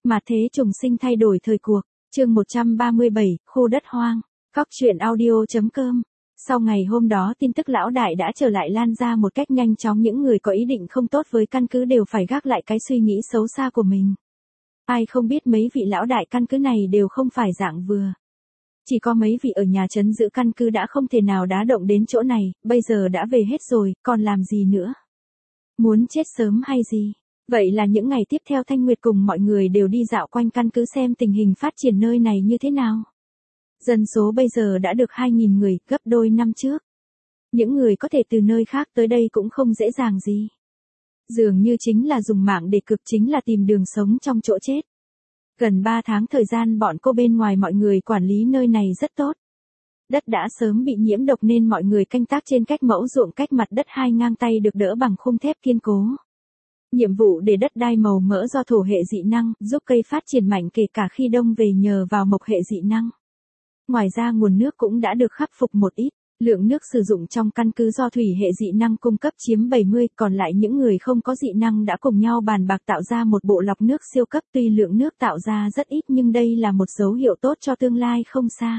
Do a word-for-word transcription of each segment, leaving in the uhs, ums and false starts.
Mà thế trùng sinh thay đổi thời cuộc, chương một trăm ba mươi bảy, khu đất hoang, Cóc truyện audio.com. Sau ngày hôm đó tin tức lão đại đã trở lại lan ra một cách nhanh chóng, những người có ý định không tốt với căn cứ đều phải gác lại cái suy nghĩ xấu xa của mình. Ai không biết mấy vị lão đại căn cứ này đều không phải dạng vừa. Chỉ có mấy vị ở nhà trấn giữ căn cứ đã không thể nào đá động đến chỗ này, bây giờ đã về hết rồi, còn làm gì nữa? Muốn chết sớm hay gì? Vậy là những ngày tiếp theo Thanh Nguyệt cùng mọi người đều đi dạo quanh căn cứ xem tình hình phát triển nơi này như thế nào. Dân số bây giờ đã được hai nghìn người, gấp đôi năm trước. Những người có thể từ nơi khác tới đây cũng không dễ dàng gì. Dường như chính là dùng mạng để cực, chính là tìm đường sống trong chỗ chết. Gần ba tháng thời gian bọn cô bên ngoài mọi người quản lý nơi này rất tốt. Đất đã sớm bị nhiễm độc nên mọi người canh tác trên cách mẫu ruộng cách mặt đất hai ngang tay được đỡ bằng khung thép kiên cố. Nhiệm vụ để đất đai màu mỡ do thổ hệ dị năng, giúp cây phát triển mạnh kể cả khi đông về nhờ vào mộc hệ dị năng. Ngoài ra nguồn nước cũng đã được khắc phục một ít, lượng nước sử dụng trong căn cứ do thủy hệ dị năng cung cấp chiếm bảy mươi, còn lại những người không có dị năng đã cùng nhau bàn bạc tạo ra một bộ lọc nước siêu cấp, tuy lượng nước tạo ra rất ít nhưng đây là một dấu hiệu tốt cho tương lai không xa.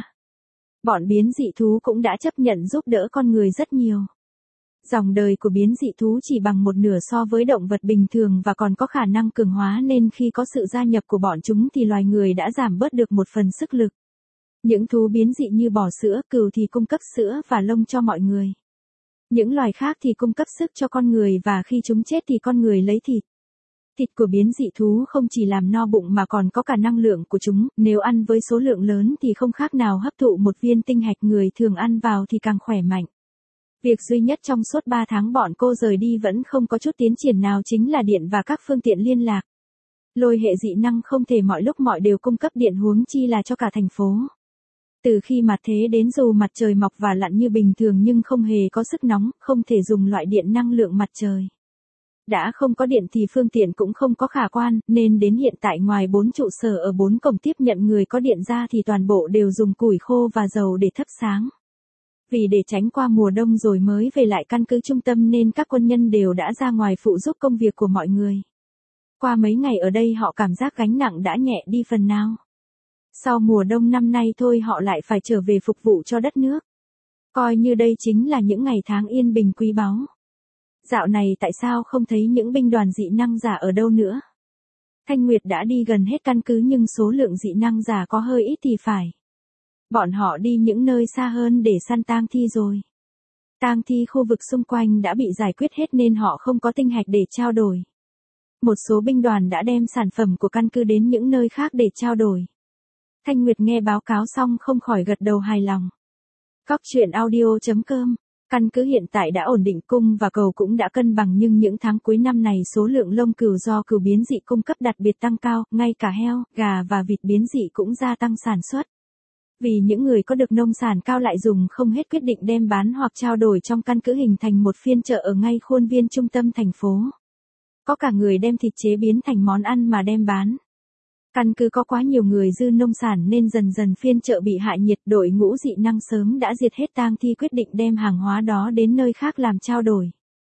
Bọn biến dị thú cũng đã chấp nhận giúp đỡ con người rất nhiều. Dòng đời của biến dị thú chỉ bằng một nửa so với động vật bình thường và còn có khả năng cường hóa nên khi có sự gia nhập của bọn chúng thì loài người đã giảm bớt được một phần sức lực. Những thú biến dị như bò sữa, cừu thì cung cấp sữa và lông cho mọi người. Những loài khác thì cung cấp sức cho con người và khi chúng chết thì con người lấy thịt. Thịt của biến dị thú không chỉ làm no bụng mà còn có cả năng lượng của chúng, nếu ăn với số lượng lớn thì không khác nào hấp thụ một viên tinh hạch, người thường ăn vào thì càng khỏe mạnh. Việc duy nhất trong suốt ba tháng bọn cô rời đi vẫn không có chút tiến triển nào chính là điện và các phương tiện liên lạc. Lôi hệ dị năng không thể mọi lúc mọi đều cung cấp điện, huống chi là cho cả thành phố. Từ khi mặt thế đến dù mặt trời mọc và lặn như bình thường nhưng không hề có sức nóng, không thể dùng loại điện năng lượng mặt trời. Đã không có điện thì phương tiện cũng không có khả quan, nên đến hiện tại ngoài bốn trụ sở ở bốn cổng tiếp nhận người có điện ra thì toàn bộ đều dùng củi khô và dầu để thắp sáng. Vì để tránh qua mùa đông rồi mới về lại căn cứ trung tâm nên các quân nhân đều đã ra ngoài phụ giúp công việc của mọi người. Qua mấy ngày ở đây họ cảm giác gánh nặng đã nhẹ đi phần nào. Sau mùa đông năm nay thôi họ lại phải trở về phục vụ cho đất nước. Coi như đây chính là những ngày tháng yên bình quý báu. Dạo này tại sao không thấy những binh đoàn dị năng giả ở đâu nữa? Thanh Nguyệt đã đi gần hết căn cứ nhưng số lượng dị năng giả có hơi ít thì phải. Bọn họ đi những nơi xa hơn để săn tang thi rồi. Tang thi khu vực xung quanh đã bị giải quyết hết nên họ không có tinh hạch để trao đổi. Một số binh đoàn đã đem sản phẩm của căn cứ đến những nơi khác để trao đổi. Thanh Nguyệt nghe báo cáo xong không khỏi gật đầu hài lòng. Cóc truyện audio.com. Căn cứ hiện tại đã ổn định, cung và cầu cũng đã cân bằng nhưng những tháng cuối năm này số lượng lông cừu do cừu biến dị cung cấp đặc biệt tăng cao, ngay cả heo, gà và vịt biến dị cũng gia tăng sản xuất. Vì những người có được nông sản cao lại dùng không hết quyết định đem bán hoặc trao đổi trong căn cứ hình thành một phiên chợ ở ngay khuôn viên trung tâm thành phố. Có cả người đem thịt chế biến thành món ăn mà đem bán. Căn cứ có quá nhiều người dư nông sản nên dần dần phiên chợ bị hạ nhiệt, đội ngũ dị năng sớm đã diệt hết tang thi quyết định đem hàng hóa đó đến nơi khác làm trao đổi.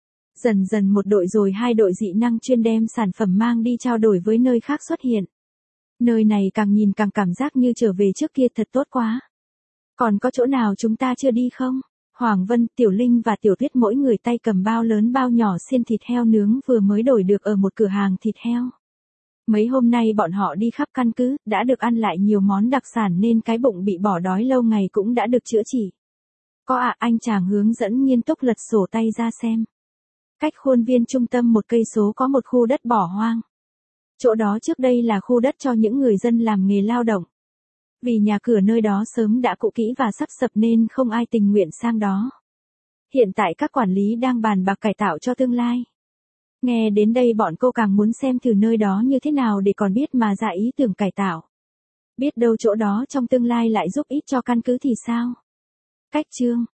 Dần dần một đội rồi hai đội dị năng chuyên đem sản phẩm mang đi trao đổi với nơi khác xuất hiện. Nơi này càng nhìn càng cảm giác như trở về trước kia, thật tốt quá. Còn có chỗ nào chúng ta chưa đi không? Hoàng Vân, Tiểu Linh và Tiểu Tuyết mỗi người tay cầm bao lớn bao nhỏ xiên thịt heo nướng vừa mới đổi được ở một cửa hàng thịt heo. Mấy hôm nay bọn họ đi khắp căn cứ, đã được ăn lại nhiều món đặc sản nên cái bụng bị bỏ đói lâu ngày cũng đã được chữa trị. Có ạ, à, anh chàng hướng dẫn nghiêm túc lật sổ tay ra xem. Cách khuôn viên trung tâm một cây số có một khu đất bỏ hoang. Chỗ đó trước đây là khu đất cho những người dân làm nghề lao động. Vì nhà cửa nơi đó sớm đã cũ kỹ và sắp sập nên không ai tình nguyện sang đó. Hiện tại các quản lý đang bàn bạc cải tạo cho tương lai. Nghe đến đây bọn cô càng muốn xem thử nơi đó như thế nào để còn biết mà ra ý tưởng cải tạo. Biết đâu chỗ đó trong tương lai lại giúp ích cho căn cứ thì sao? Cách chương